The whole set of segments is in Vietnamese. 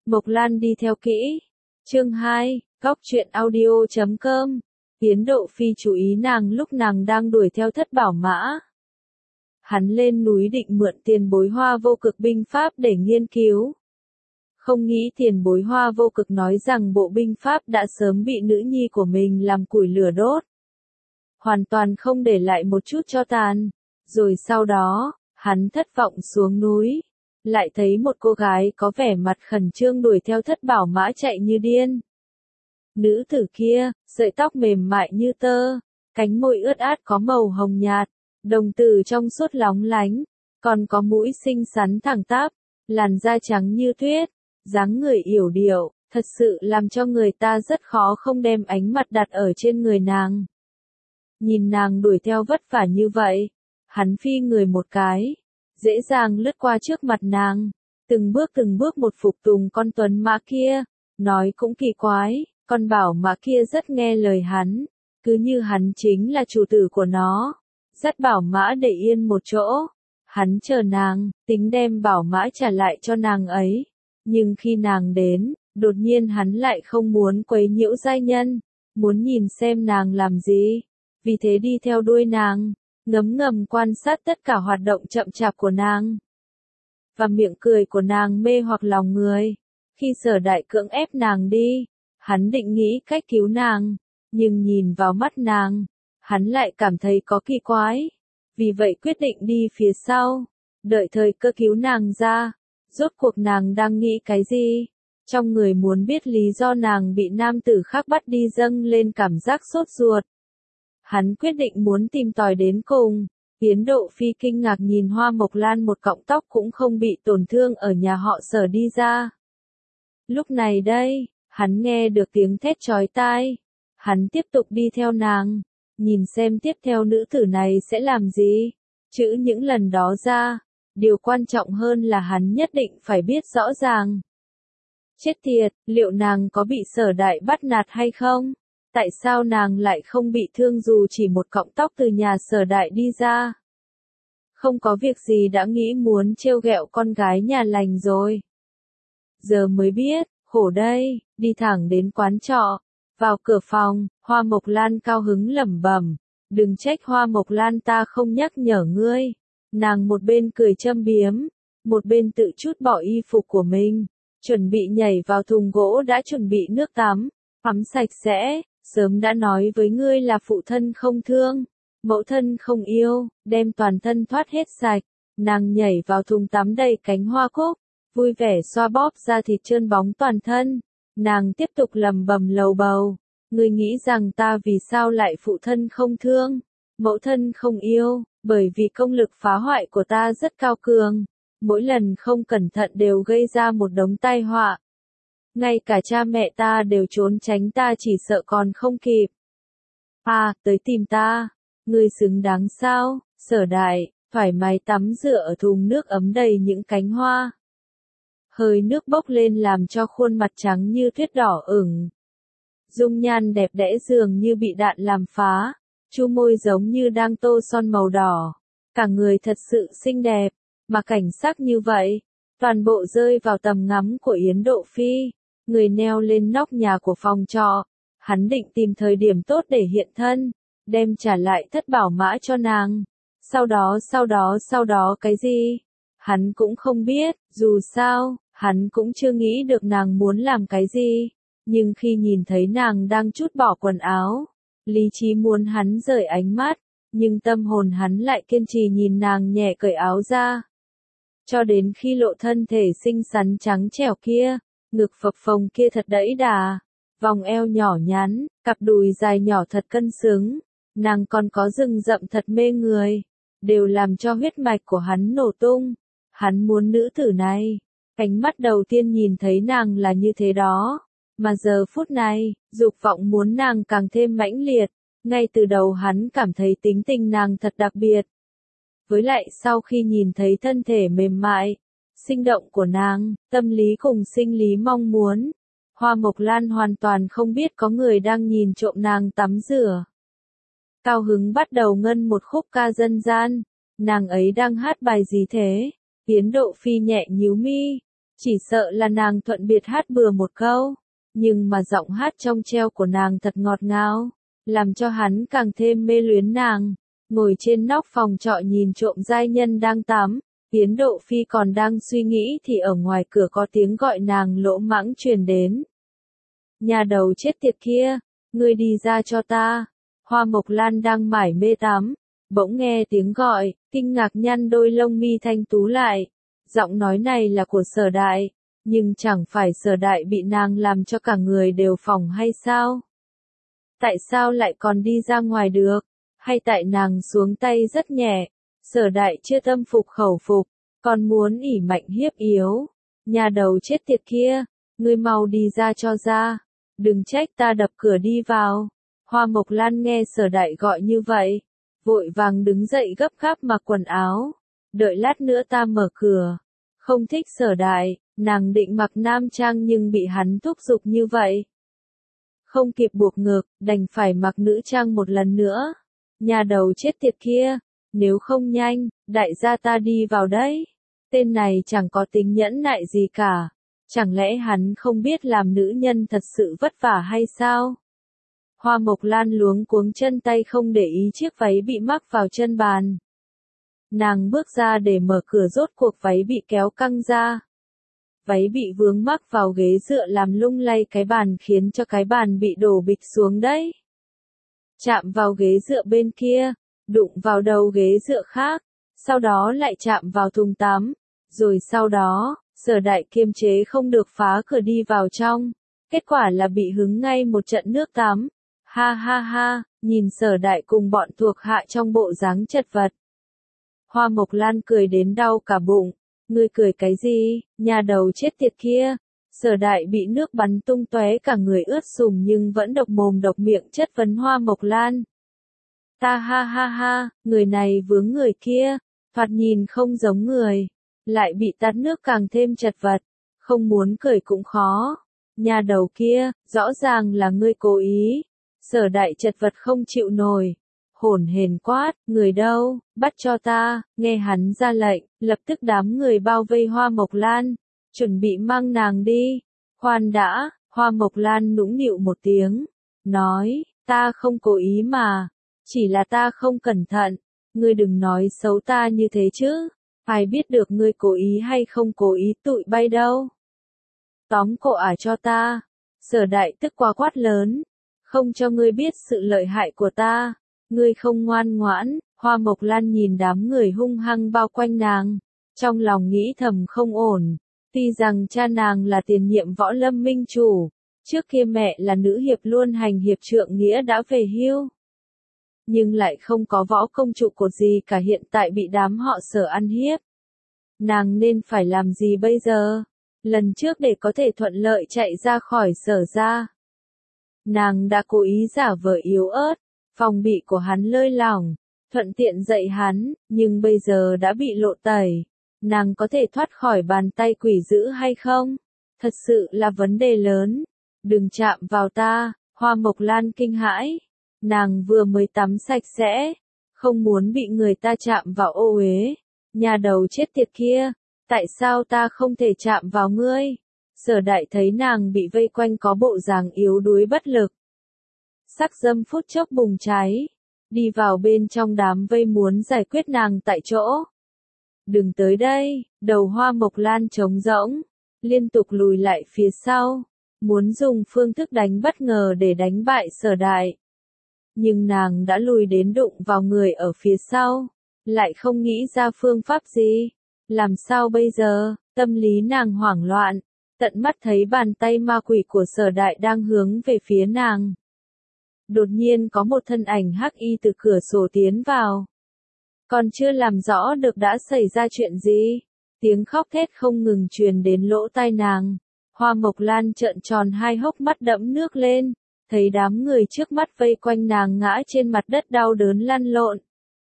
Mộc Lan đi theo kỹ. Chương 2, Góc truyện audio.com. Yến Độ Phi chú ý nàng lúc nàng đang đuổi theo Thất Bảo Mã. Hắn lên núi định mượn Tiền Bối Hoa Vô Cực binh pháp để nghiên cứu. Không nghĩ Tiền Bối Hoa Vô Cực nói rằng bộ binh pháp đã sớm bị nữ nhi của mình làm củi lửa đốt. Hoàn toàn không để lại một chút tro tàn. Rồi sau đó, hắn thất vọng xuống núi. Lại thấy một cô gái có vẻ mặt khẩn trương đuổi theo Thất Bảo Mã chạy như điên. Nữ tử kia, sợi tóc mềm mại như tơ, cánh môi ướt át có màu hồng nhạt, đồng tử trong suốt lóng lánh, còn có mũi xinh xắn thẳng tắp, làn da trắng như tuyết, dáng người yểu điệu, thật sự làm cho người ta rất khó không đem ánh mặt đặt ở trên người nàng. Nhìn nàng đuổi theo vất vả như vậy, hắn phi người một cái, dễ dàng lướt qua trước mặt nàng, từng bước một phục tùng con tuấn mã kia, nói cũng kỳ quái, con bảo mã kia rất nghe lời hắn, cứ như hắn chính là chủ tử của nó, dắt bảo mã để yên một chỗ, hắn chờ nàng, tính đem bảo mã trả lại cho nàng ấy, nhưng khi nàng đến, đột nhiên hắn lại không muốn quấy nhiễu giai nhân, muốn nhìn xem nàng làm gì, vì thế đi theo đuôi nàng, ngấm ngầm quan sát tất cả hoạt động chậm chạp của nàng. Và miệng cười của nàng mê hoặc lòng người. Khi Sở Đại cưỡng ép nàng đi, hắn định nghĩ cách cứu nàng, nhưng nhìn vào mắt nàng, hắn lại cảm thấy có kỳ quái. Vì vậy quyết định đi phía sau, đợi thời cơ cứu nàng ra. Rốt cuộc nàng đang nghĩ cái gì? Trong người muốn biết lý do nàng bị nam tử khác bắt đi dâng lên cảm giác sốt ruột. Hắn quyết định muốn tìm tòi đến cùng. Yến Độ Phi kinh ngạc nhìn Hoa Mộc Lan một cọng tóc cũng không bị tổn thương ở nhà họ Sở đi ra. Lúc này đây, hắn nghe được tiếng thét chói tai. Hắn tiếp tục đi theo nàng, nhìn xem tiếp theo nữ tử này sẽ làm gì. Trừ những lần đó ra, điều quan trọng hơn là hắn nhất định phải biết rõ ràng. Chết tiệt, liệu nàng có bị Sở Đại bắt nạt hay không? Tại sao nàng lại không bị thương dù chỉ một cọng tóc từ nhà Sở Đại đi ra? Không có việc gì đã nghĩ muốn trêu ghẹo con gái nhà lành rồi. Giờ mới biết, khổ đây, đi thẳng đến quán trọ. Vào cửa phòng, Hoa Mộc Lan cao hứng lẩm bẩm, đừng trách Hoa Mộc Lan ta không nhắc nhở ngươi. Nàng một bên cười châm biếm, một bên tự trút bỏ y phục của mình, chuẩn bị nhảy vào thùng gỗ đã chuẩn bị nước tắm, tắm sạch sẽ. Sớm đã nói với ngươi là phụ thân không thương, mẫu thân không yêu, đem toàn thân thoát hết sạch. Nàng nhảy vào thùng tắm đầy cánh hoa cúc, vui vẻ xoa bóp da thịt trơn bóng toàn thân. Nàng tiếp tục lẩm bẩm lầu bầu, ngươi nghĩ rằng ta vì sao lại phụ thân không thương, mẫu thân không yêu, bởi vì công lực phá hoại của ta rất cao cường, mỗi lần không cẩn thận đều gây ra một đống tai họa. Ngay cả cha mẹ ta đều trốn tránh ta chỉ sợ còn không kịp. À, tới tìm ta. Ngươi xứng đáng sao, Sở Đại, thoải mái tắm rửa ở thùng nước ấm đầy những cánh hoa. Hơi nước bốc lên làm cho khuôn mặt trắng như tuyết đỏ ửng. Dung nhan đẹp đẽ dường như bị đạn làm phá, chu môi giống như đang tô son màu đỏ. Cả người thật sự xinh đẹp, mà cảnh sắc như vậy, toàn bộ rơi vào tầm ngắm của Yến Độ Phi. Người neo lên nóc nhà của phòng trọ, hắn định tìm thời điểm tốt để hiện thân, đem trả lại Thất Bảo Mã cho nàng. Sau đó cái gì? Hắn cũng không biết, dù sao, hắn cũng chưa nghĩ được nàng muốn làm cái gì. Nhưng khi nhìn thấy nàng đang trút bỏ quần áo, lý trí muốn hắn rời ánh mắt, nhưng tâm hồn hắn lại kiên trì nhìn nàng nhẹ cởi áo ra. Cho đến khi lộ thân thể xinh xắn trắng trẻo kia. Ngực phập phồng kia thật đẫy đà, vòng eo nhỏ nhắn, cặp đùi dài nhỏ thật cân xứng, nàng còn có rừng rậm thật mê người, đều làm cho huyết mạch của hắn nổ tung. Hắn muốn nữ tử này, ánh mắt đầu tiên nhìn thấy nàng là như thế đó, mà giờ phút này, dục vọng muốn nàng càng thêm mãnh liệt, ngay từ đầu hắn cảm thấy tính tình nàng thật đặc biệt. Với lại sau khi nhìn thấy thân thể mềm mại, sinh động của nàng, tâm lý cùng sinh lý mong muốn. Hoa Mộc Lan hoàn toàn không biết có người đang nhìn trộm nàng tắm rửa. Cao hứng bắt đầu ngân một khúc ca dân gian. Nàng ấy đang hát bài gì thế? Yến Độ Phi nhẹ nhíu mi. Chỉ sợ là nàng thuận biệt hát bừa một câu, nhưng mà giọng hát trong treo của nàng thật ngọt ngào, làm cho hắn càng thêm mê luyến nàng. Ngồi trên nóc phòng trọ nhìn trộm giai nhân đang tắm, Yến Độ Phi còn đang suy nghĩ thì ở ngoài cửa có tiếng gọi nàng lỗ mãng truyền đến. Nhà đầu chết tiệt kia, ngươi đi ra cho ta. Hoa Mộc Lan đang mải mê tắm, bỗng nghe tiếng gọi, kinh ngạc nhăn đôi lông mi thanh tú lại. Giọng nói này là của Sở Đại, nhưng chẳng phải Sở Đại bị nàng làm cho cả người đều phỏng hay sao? Tại sao lại còn đi ra ngoài được? Hay tại nàng xuống tay rất nhẹ? Sở Đại chưa tâm phục khẩu phục, còn muốn ỷ mạnh hiếp yếu. Nhà đầu chết tiệt kia, ngươi mau đi ra cho ra, đừng trách ta đập cửa đi vào. Hoa Mộc Lan nghe Sở Đại gọi như vậy, vội vàng đứng dậy gấp gáp mặc quần áo, đợi lát nữa ta mở cửa. Không thích Sở Đại, nàng định mặc nam trang nhưng bị hắn thúc giục như vậy. Không kịp buộc ngực, đành phải mặc nữ trang một lần nữa. Nhà đầu chết tiệt kia, nếu không nhanh, đại gia ta đi vào đấy. Tên này chẳng có tính nhẫn nại gì cả. Chẳng lẽ hắn không biết làm nữ nhân thật sự vất vả hay sao? Hoa Mộc Lan luống cuống chân tay không để ý chiếc váy bị mắc vào chân bàn. Nàng bước ra để mở cửa, rốt cuộc váy bị kéo căng ra. Váy bị vướng mắc vào ghế dựa làm lung lay cái bàn khiến cho cái bàn bị đổ bịch xuống đấy. Chạm vào ghế dựa bên kia, đụng vào đầu ghế dựa khác, sau đó lại chạm vào thùng tắm, rồi sau đó, Sở Đại kiềm chế không được phá cửa đi vào trong, kết quả là bị hứng ngay một trận nước tắm. Ha ha ha, nhìn Sở Đại cùng bọn thuộc hạ trong bộ dáng chật vật. Hoa Mộc Lan cười đến đau cả bụng. Ngươi cười cái gì, nhà đầu chết tiệt kia? Sở Đại bị nước bắn tung tóe cả người ướt sũng nhưng vẫn độc mồm độc miệng chất vấn Hoa Mộc Lan. Ta ha ha ha, người này vướng người kia, thoạt nhìn không giống người, lại bị tát nước càng thêm chật vật, không muốn cười cũng khó. Nhà đầu kia, rõ ràng là ngươi cố ý. Sở Đại chật vật không chịu nổi, hổn hển quát, người đâu, bắt cho ta. Nghe hắn ra lệnh, lập tức đám người bao vây Hoa Mộc Lan, chuẩn bị mang nàng đi. Khoan đã, Hoa Mộc Lan nũng nịu một tiếng, nói, ta không cố ý mà, chỉ là ta không cẩn thận, ngươi đừng nói xấu ta như thế chứ, ai biết được ngươi cố ý hay không cố ý tụi bay đâu. Tóm cổ ả cho ta. Sở Đại tức quá quát lớn, không cho ngươi biết sự lợi hại của ta. Ngươi không ngoan ngoãn. Hoa Mộc Lan nhìn đám người hung hăng bao quanh nàng, trong lòng nghĩ thầm không ổn. Tuy rằng cha nàng là tiền nhiệm võ lâm minh chủ, trước kia mẹ là nữ hiệp luôn hành hiệp trượng nghĩa đã về hưu, nhưng lại không có võ công trụ cột gì cả, hiện tại bị đám họ Sở ăn hiếp. Nàng nên phải làm gì bây giờ? Lần trước để có thể thuận lợi chạy ra khỏi Sở gia, nàng đã cố ý giả vờ yếu ớt, phòng bị của hắn lơi lỏng, thuận tiện dạy hắn, nhưng bây giờ đã bị lộ tẩy. Nàng có thể thoát khỏi bàn tay quỷ dữ hay không? Thật sự là vấn đề lớn. Đừng chạm vào ta. Hoa Mộc Lan kinh hãi. Nàng vừa mới tắm sạch sẽ, không muốn bị người ta chạm vào ô uế. Nhà đầu chết tiệt kia, tại sao ta không thể chạm vào ngươi? Sở Đại thấy nàng bị vây quanh có bộ dáng yếu đuối bất lực, sắc dâm phút chốc bùng cháy, đi vào bên trong đám vây muốn giải quyết nàng tại chỗ. Đừng tới đây. Đầu Hoa Mộc Lan trống rỗng, liên tục lùi lại phía sau, muốn dùng phương thức đánh bất ngờ để đánh bại Sở Đại. Nhưng nàng đã lùi đến đụng vào người ở phía sau, lại không nghĩ ra phương pháp gì. Làm sao bây giờ? Tâm lý nàng hoảng loạn, tận mắt thấy bàn tay ma quỷ của Sở Đại đang hướng về phía nàng. Đột nhiên có một thân ảnh hắc y từ cửa sổ tiến vào. Còn chưa làm rõ được đã xảy ra chuyện gì, tiếng khóc thét không ngừng truyền đến lỗ tai nàng. Hoa Mộc Lan trợn tròn hai hốc mắt đẫm nước lên, thấy đám người trước mắt vây quanh nàng ngã trên mặt đất đau đớn lăn lộn.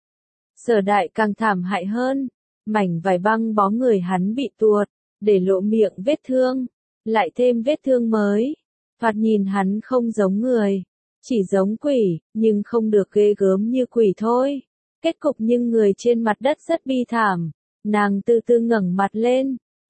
Sở Đại càng thảm hại hơn, mảnh vải băng bó người hắn bị tuột, để lộ miệng vết thương, lại thêm vết thương mới. Thoạt nhìn hắn không giống người, chỉ giống quỷ, nhưng không được ghê gớm như quỷ thôi. Kết cục nhưng người trên mặt đất rất bi thảm. Nàng từ từ ngẩng mặt lên,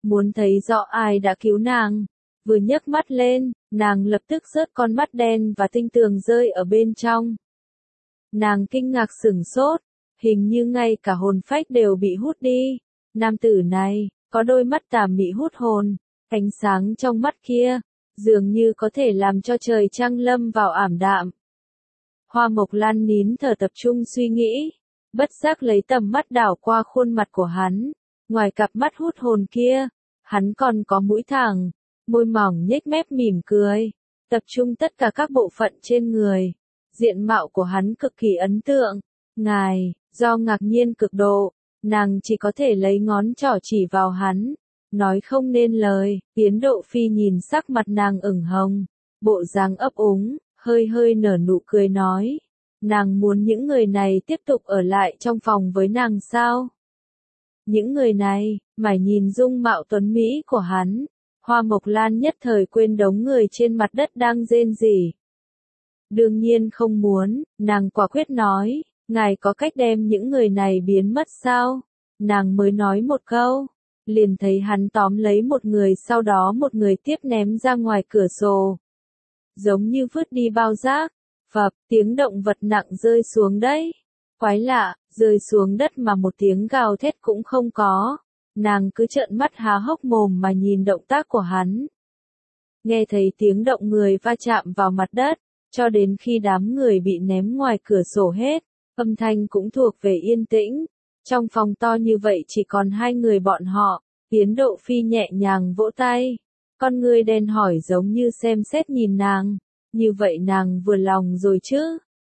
muốn thấy rõ ai đã cứu nàng. Vừa nhấc mắt lên, nàng lập tức rớt con mắt đen và tinh tường rơi ở bên trong. Nàng kinh ngạc sửng sốt, hình như ngay cả hồn phách đều bị hút đi. Nam tử này, có đôi mắt tà mị hút hồn, ánh sáng trong mắt kia, dường như có thể làm cho trời trăng lâm vào ảm đạm. Hoa Mộc Lan nín thở tập trung suy nghĩ, bất giác lấy tầm mắt đảo qua khuôn mặt của hắn, ngoài cặp mắt hút hồn kia, hắn còn có mũi thẳng, môi mỏng nhếch mép mỉm cười, tập trung tất cả các bộ phận trên người. Diện mạo của hắn cực kỳ ấn tượng. Ngài, do ngạc nhiên cực độ, nàng chỉ có thể lấy ngón trỏ chỉ vào hắn, nói không nên lời. Yến Độ Phi nhìn sắc mặt nàng ửng hồng, bộ dáng ấp úng, hơi hơi nở nụ cười nói, nàng muốn những người này tiếp tục ở lại trong phòng với nàng sao? Những người này, mải nhìn dung mạo tuấn mỹ của hắn, Hoa Mộc Lan nhất thời quên đống người trên mặt đất đang rên rỉ. Đương nhiên không muốn, nàng quả quyết nói, ngài có cách đem những người này biến mất sao? Nàng mới nói một câu, liền thấy hắn tóm lấy một người sau đó một người tiếp ném ra ngoài cửa sổ. Giống như vứt đi bao rác, phập, tiếng động vật nặng rơi xuống đấy. Quái lạ, rơi xuống đất mà một tiếng gào thét cũng không có. Nàng cứ trợn mắt há hốc mồm mà nhìn động tác của hắn. Nghe thấy tiếng động người va chạm vào mặt đất, cho đến khi đám người bị ném ngoài cửa sổ hết, âm thanh cũng thuộc về yên tĩnh. Trong phòng to như vậy chỉ còn hai người bọn họ, Yến Độ Phi nhẹ nhàng vỗ tay. Con người đen hỏi giống như xem xét nhìn nàng, như vậy nàng vừa lòng rồi chứ?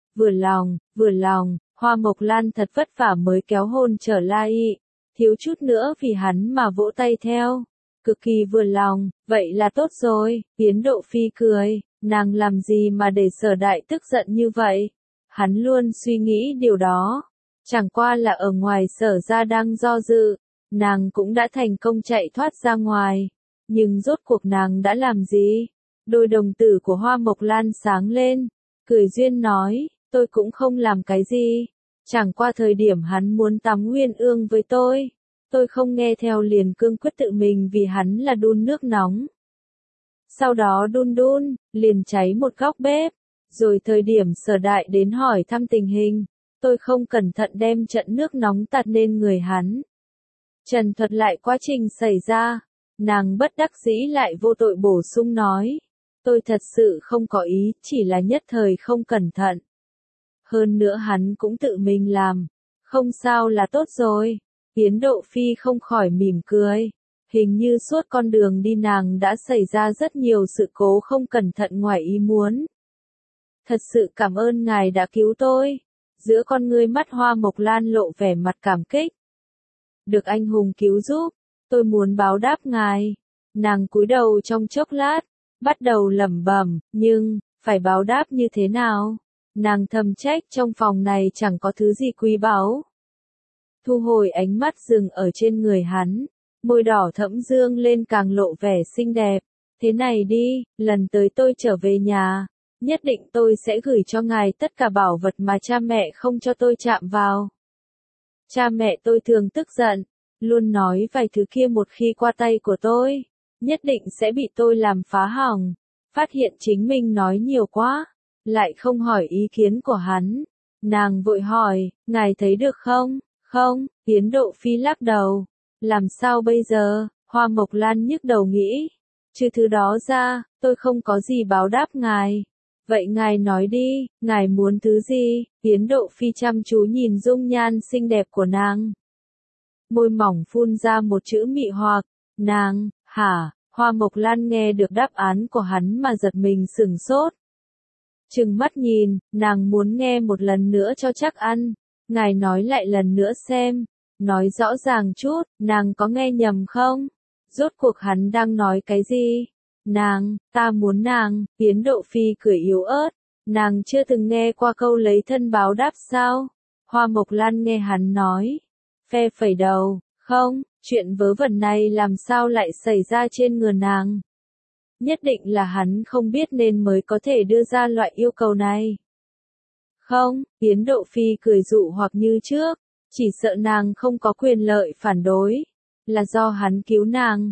Vừa lòng, Hoa Mộc Lan thật vất vả mới kéo hôn trở lại, thiếu chút nữa vì hắn mà vỗ tay theo. Cực kỳ vừa lòng, vậy là tốt rồi. Yến Độ Phi cười, nàng làm gì mà để Sở Đại tức giận như vậy? Hắn luôn suy nghĩ điều đó. Chẳng qua là ở ngoài Sở ra đang do dự, nàng cũng đã thành công chạy thoát ra ngoài. Nhưng rốt cuộc nàng đã làm gì? Đôi đồng tử của Hoa Mộc Lan sáng lên, cười duyên nói, tôi cũng không làm cái gì. Chẳng qua thời điểm hắn muốn tắm Nguyên Ương với tôi không nghe theo liền cương quyết tự mình vì hắn là đun nước nóng. Sau đó đun, liền cháy một góc bếp. Rồi thời điểm Sở Đại đến hỏi thăm tình hình, tôi không cẩn thận đem trận nước nóng tạt lên người hắn. Trần thuật lại quá trình xảy ra, nàng bất đắc dĩ lại vô tội bổ sung nói, tôi thật sự không có ý, chỉ là nhất thời không cẩn thận. Hơn nữa hắn cũng tự mình làm, không sao là tốt rồi. Yến Độ Phi không khỏi mỉm cười, hình như suốt con đường đi nàng đã xảy ra rất nhiều sự cố không cẩn thận ngoài ý muốn. Thật sự cảm ơn ngài đã cứu tôi. Giữa con ngươi mắt Hoa Mộc Lan lộ vẻ mặt cảm kích. Được anh hùng cứu giúp, tôi muốn báo đáp ngài. Nàng cúi đầu trong chốc lát, bắt đầu lẩm bẩm, nhưng, phải báo đáp như thế nào? Nàng thầm trách trong phòng này chẳng có thứ gì quý báu. Thu hồi ánh mắt dừng ở trên người hắn, môi đỏ thẫm dương lên càng lộ vẻ xinh đẹp. Thế này đi, lần tới tôi trở về nhà, nhất định tôi sẽ gửi cho ngài tất cả bảo vật mà cha mẹ không cho tôi chạm vào. Cha mẹ tôi thường tức giận, luôn nói vài thứ kia một khi qua tay của tôi, nhất định sẽ bị tôi làm phá hỏng. Phát hiện chính mình nói nhiều quá, lại không hỏi ý kiến của hắn. Nàng vội hỏi, ngài thấy được không? Không, Yến Độ Phi lắc đầu. Làm sao bây giờ? Hoa Mộc Lan nhức đầu nghĩ. Trừ thứ đó ra, tôi không có gì báo đáp ngài. Vậy ngài nói đi, ngài muốn thứ gì? Yến Độ Phi chăm chú nhìn dung nhan xinh đẹp của nàng. Môi mỏng phun ra một chữ mị hoặc. Nàng, hả? Hoa Mộc Lan nghe được đáp án của hắn mà giật mình sửng sốt. Trừng mắt nhìn, nàng muốn nghe một lần nữa cho chắc ăn. Ngài nói lại lần nữa xem. Nói rõ ràng chút, nàng có nghe nhầm không? Rốt cuộc hắn đang nói cái gì? Nàng, ta muốn nàng. Yến Độ Phi cười yếu ớt. Nàng chưa từng nghe qua câu lấy thân báo đáp sao? Hoa Mộc Lan nghe hắn nói. Phe phẩy đầu, không, chuyện vớ vẩn này làm sao lại xảy ra trên người nàng? Nhất định là hắn không biết nên mới có thể đưa ra loại yêu cầu này. Không, Yến Độ Phi cười dụ hoặc như trước, chỉ sợ nàng không có quyền lợi phản đối, là do hắn cứu nàng,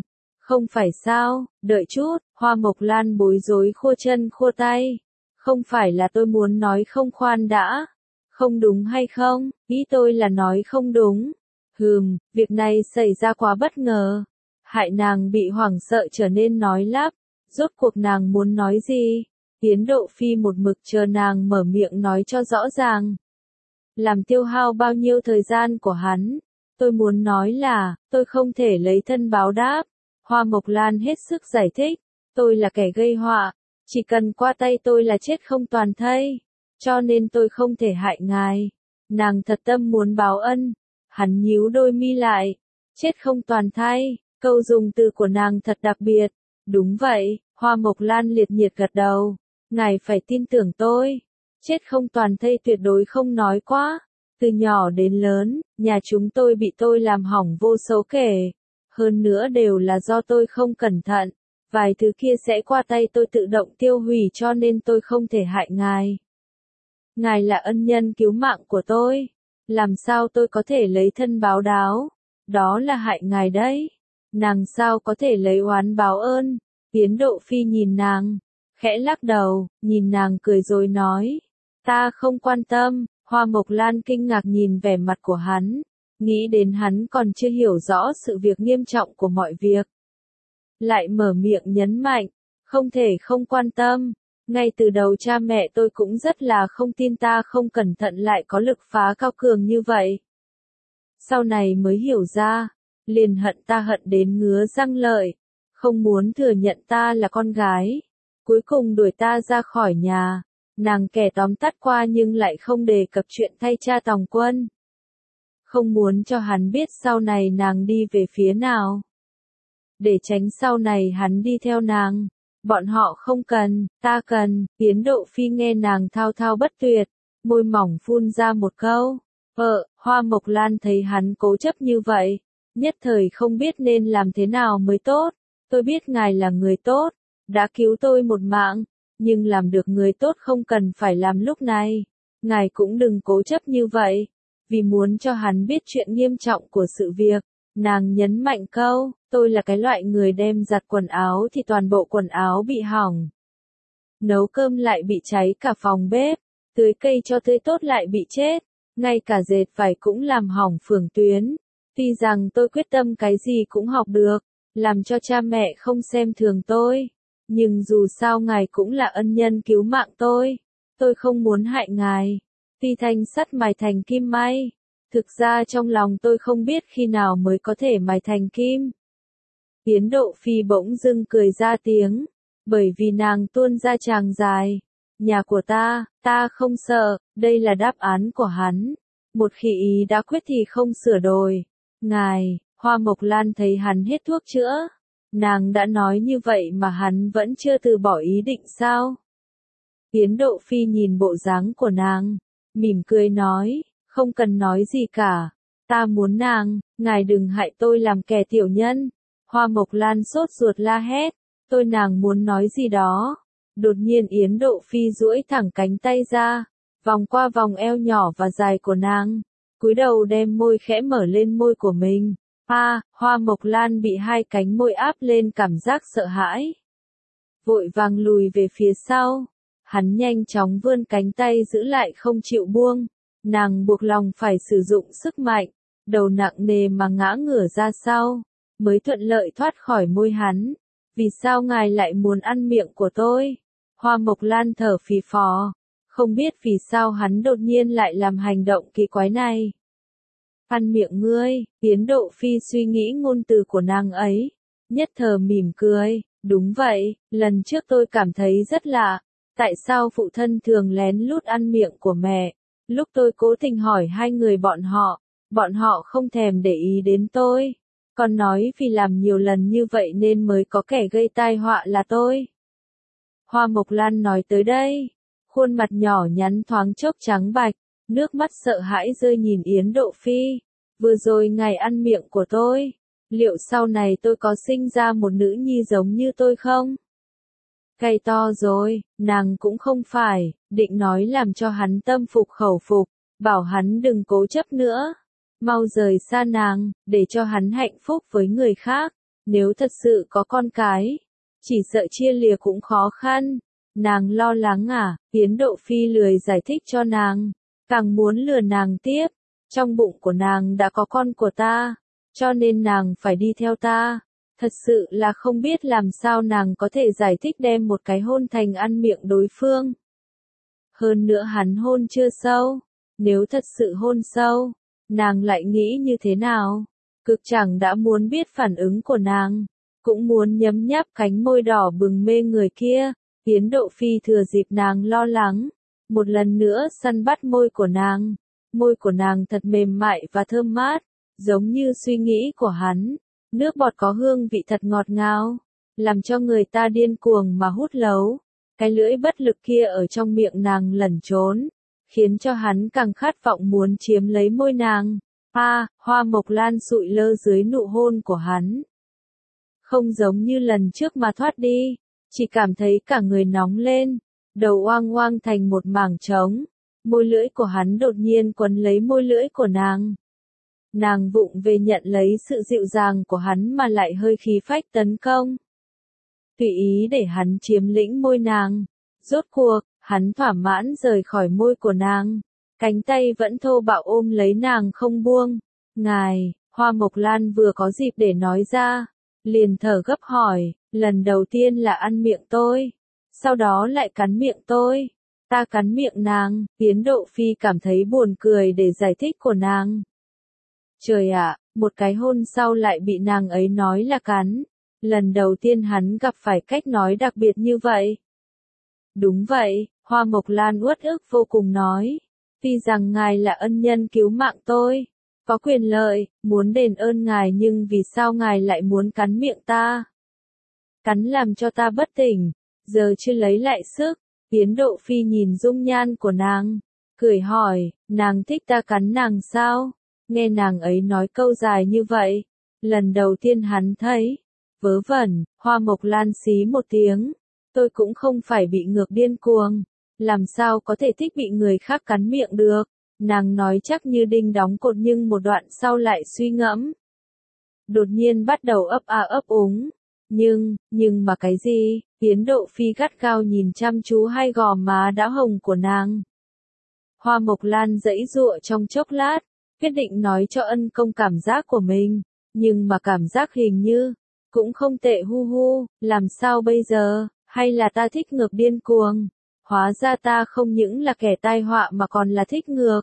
Không phải sao, đợi chút, Hoa Mộc Lan bối rối khua chân khua tay. Không phải là tôi muốn nói không, khoan đã. Không đúng hay không, ý tôi là nói không đúng. Việc này xảy ra quá bất ngờ. Hại nàng bị hoảng sợ trở nên nói lắp. Rốt cuộc nàng muốn nói gì? Yến Độ Phi một mực chờ nàng mở miệng nói cho rõ ràng. Làm tiêu hao bao nhiêu thời gian của hắn. Tôi muốn nói là, tôi không thể lấy thân báo đáp. Hoa Mộc Lan hết sức giải thích. Tôi là kẻ gây họa. Chỉ cần qua tay tôi là chết không toàn thây. Cho nên tôi không thể hại ngài. Nàng thật tâm muốn báo ân. Hắn nhíu đôi mi lại. Chết không toàn thây. Câu dùng từ của nàng thật đặc biệt. Đúng vậy, Hoa Mộc Lan liệt nhiệt gật đầu. Ngài phải tin tưởng tôi. Chết không toàn thây tuyệt đối không nói quá. Từ nhỏ đến lớn, nhà chúng tôi bị tôi làm hỏng vô số kể. Hơn nữa đều là do tôi không cẩn thận. Vài thứ kia sẽ qua tay tôi tự động tiêu hủy, cho nên tôi không thể hại ngài. Ngài là ân nhân cứu mạng của tôi. Làm sao tôi có thể lấy thân báo đáo? Đó là hại ngài đấy. Nàng sao có thể lấy oán báo ơn? Yến Độ Phi nhìn nàng, khẽ lắc đầu, nhìn nàng cười rồi nói. Ta không quan tâm. Hoa Mộc Lan kinh ngạc nhìn vẻ mặt của hắn. Nghĩ đến hắn còn chưa hiểu rõ sự việc nghiêm trọng của mọi việc. Lại mở miệng nhấn mạnh. Không thể không quan tâm. Ngay từ đầu cha mẹ tôi cũng rất là không tin ta không cẩn thận lại có lực phá cao cường như vậy. Sau này mới hiểu ra. Liền hận ta hận đến ngứa răng lợi. Không muốn thừa nhận ta là con gái. Cuối cùng đuổi ta ra khỏi nhà. Nàng kể tóm tắt qua nhưng lại không đề cập chuyện thay cha Tòng Quân. Không muốn cho hắn biết sau này nàng đi về phía nào. Để tránh sau này hắn đi theo nàng. Bọn họ không cần, ta cần. Yến Độ Phi nghe nàng thao thao bất tuyệt. Môi mỏng phun ra một câu. Hoa Mộc Lan thấy hắn cố chấp như vậy. Nhất thời không biết nên làm thế nào mới tốt. Tôi biết ngài là người tốt. Đã cứu tôi một mạng. Nhưng làm được người tốt không cần phải làm lúc này. Ngài cũng đừng cố chấp như vậy. Vì muốn cho hắn biết chuyện nghiêm trọng của sự việc. Nàng nhấn mạnh câu, tôi là cái loại người đem giặt quần áo thì toàn bộ quần áo bị hỏng. Nấu cơm lại bị cháy cả phòng bếp. Tưới cây cho tươi tốt lại bị chết. Ngay cả dệt vải cũng làm hỏng phường tuyến. Tuy rằng tôi quyết tâm cái gì cũng học được. Làm cho cha mẹ không xem thường tôi. Nhưng dù sao ngài cũng là ân nhân cứu mạng tôi. Tôi không muốn hại ngài. Tuy thanh sắt mài thành kim may. Thực ra trong lòng tôi không biết khi nào mới có thể mài thành kim. Yến Độ Phi bỗng dưng cười ra tiếng. Bởi vì nàng tuôn ra tràng dài. Nhà của ta không sợ. Đây là đáp án của hắn. Một khi ý đã quyết thì không sửa đổi. Ngài, Hoa Mộc Lan thấy hắn hết thuốc chữa. Nàng đã nói như vậy mà hắn vẫn chưa từ bỏ ý định sao? Yến Độ Phi nhìn bộ dáng của nàng, mỉm cười nói, không cần nói gì cả. Ta muốn ngài đừng hại tôi làm kẻ tiểu nhân. Hoa Mộc Lan sốt ruột la hét, nàng muốn nói gì đó. Đột nhiên Yến Độ Phi duỗi thẳng cánh tay ra, vòng qua vòng eo nhỏ và dài của nàng, cúi đầu đem môi khẽ mở lên môi của mình. Hoa Mộc Lan bị hai cánh môi áp lên, cảm giác sợ hãi. Vội vàng lùi về phía sau. Hắn nhanh chóng vươn cánh tay giữ lại không chịu buông. Nàng buộc lòng phải sử dụng sức mạnh. Đầu nặng nề mà ngã ngửa ra sau. Mới thuận lợi thoát khỏi môi hắn. Vì sao ngài lại muốn ăn miệng của tôi? Hoa Mộc Lan thở phì phò. Không biết vì sao hắn đột nhiên lại làm hành động kỳ quái này. Ăn miệng ngươi. Yến Độ Phi suy nghĩ ngôn từ của nàng ấy. Nhất thời mỉm cười. Đúng vậy, lần trước tôi cảm thấy rất lạ. Tại sao phụ thân thường lén lút ăn miệng của mẹ? Lúc tôi cố tình hỏi hai người bọn họ không thèm để ý đến tôi. Còn nói vì làm nhiều lần như vậy nên mới có kẻ gây tai họa là tôi. Hoa Mộc Lan nói tới đây. Khuôn mặt nhỏ nhắn thoáng chốc trắng bạch. Nước mắt sợ hãi rơi nhìn Yến Độ Phi. Vừa rồi ngài ăn miệng của tôi. Liệu sau này tôi có sinh ra một nữ nhi giống như tôi không? Cay to rồi, nàng cũng không phải, định nói làm cho hắn tâm phục khẩu phục, bảo hắn đừng cố chấp nữa. Mau rời xa nàng, để cho hắn hạnh phúc với người khác. Nếu thật sự có con cái, chỉ sợ chia lìa cũng khó khăn. Nàng lo lắng à, Yến Độ Phi lười giải thích cho nàng, càng muốn lừa nàng tiếp. Trong bụng của nàng đã có con của ta, cho nên nàng phải đi theo ta. Thật sự là không biết làm sao nàng có thể giải thích đem một cái hôn thành ăn miệng đối phương. Hơn nữa hắn hôn chưa sâu, nếu thật sự hôn sâu, nàng lại nghĩ như thế nào? Cực chẳng đã muốn biết phản ứng của nàng, cũng muốn nhấm nháp cánh môi đỏ bừng mê người kia. Yến Độ Phi thừa dịp nàng lo lắng, một lần nữa săn bắt môi của nàng. Môi của nàng thật mềm mại và thơm mát, giống như suy nghĩ của hắn. Nước bọt có hương vị thật ngọt ngào, làm cho người ta điên cuồng mà hút lấu. Cái lưỡi bất lực kia ở trong miệng nàng lẩn trốn, khiến cho hắn càng khát vọng muốn chiếm lấy môi nàng. Hoa Mộc Lan sụi lơ dưới nụ hôn của hắn. Không giống như lần trước mà thoát đi, chỉ cảm thấy cả người nóng lên, đầu oang oang thành một mảng trống. Môi lưỡi của hắn đột nhiên quấn lấy môi lưỡi của nàng. Nàng vụng về nhận lấy sự dịu dàng của hắn mà lại hơi khí phách tấn công. Tùy ý để hắn chiếm lĩnh môi nàng. Rốt cuộc, hắn thỏa mãn rời khỏi môi của nàng. Cánh tay vẫn thô bạo ôm lấy nàng không buông. Ngài, Hoa Mộc Lan vừa có dịp để nói ra, liền thở gấp hỏi, lần đầu tiên là ăn miệng tôi, sau đó lại cắn miệng tôi. Ta cắn miệng nàng. Yến Độ Phi cảm thấy buồn cười để giải thích của nàng. Trời ạ, một cái hôn sau lại bị nàng ấy nói là cắn. Lần đầu tiên hắn gặp phải cách nói đặc biệt như vậy. Đúng vậy, Hoa Mộc Lan uất ức vô cùng nói. Tuy rằng ngài là ân nhân cứu mạng tôi, có quyền lợi, muốn đền ơn ngài, nhưng vì sao ngài lại muốn cắn miệng ta? Cắn làm cho ta bất tỉnh, giờ chưa lấy lại sức. Yến Độ Phi nhìn dung nhan của nàng, cười hỏi, nàng thích ta cắn nàng sao? Nghe nàng ấy nói câu dài như vậy, lần đầu tiên hắn thấy, vớ vẩn. Hoa Mộc Lan xí một tiếng, tôi cũng không phải bị ngược điên cuồng, làm sao có thể thích bị người khác cắn miệng được? Nàng nói chắc như đinh đóng cột, nhưng một đoạn sau lại suy ngẫm. Đột nhiên bắt đầu ấp a ấp úng. Nhưng mà cái gì? Yến Độ Phi gắt gao nhìn chăm chú hai gò má đã hồng của nàng. Hoa Mộc Lan giãy giụa trong chốc lát, quyết định nói cho ân công cảm giác của mình, nhưng mà cảm giác hình như cũng không tệ hu, làm sao bây giờ, hay là ta thích ngược điên cuồng? Hóa ra ta không những là kẻ tai họa mà còn là thích ngược.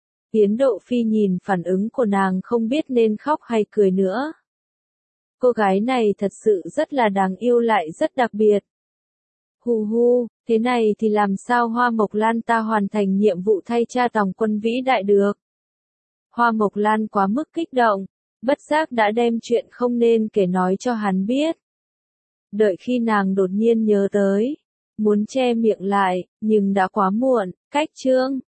Yến Độ Phi nhìn phản ứng của nàng không biết nên khóc hay cười nữa. Cô gái này thật sự rất là đáng yêu, lại rất đặc biệt. Thế này thì làm sao Hoa Mộc Lan ta hoàn thành nhiệm vụ thay cha Tòng Quân vĩ đại được? Hoa Mộc Lan quá mức kích động, bất giác đã đem chuyện không nên kể nói cho hắn biết. Đợi khi nàng đột nhiên nhớ tới, muốn che miệng lại, nhưng đã quá muộn. Cách chương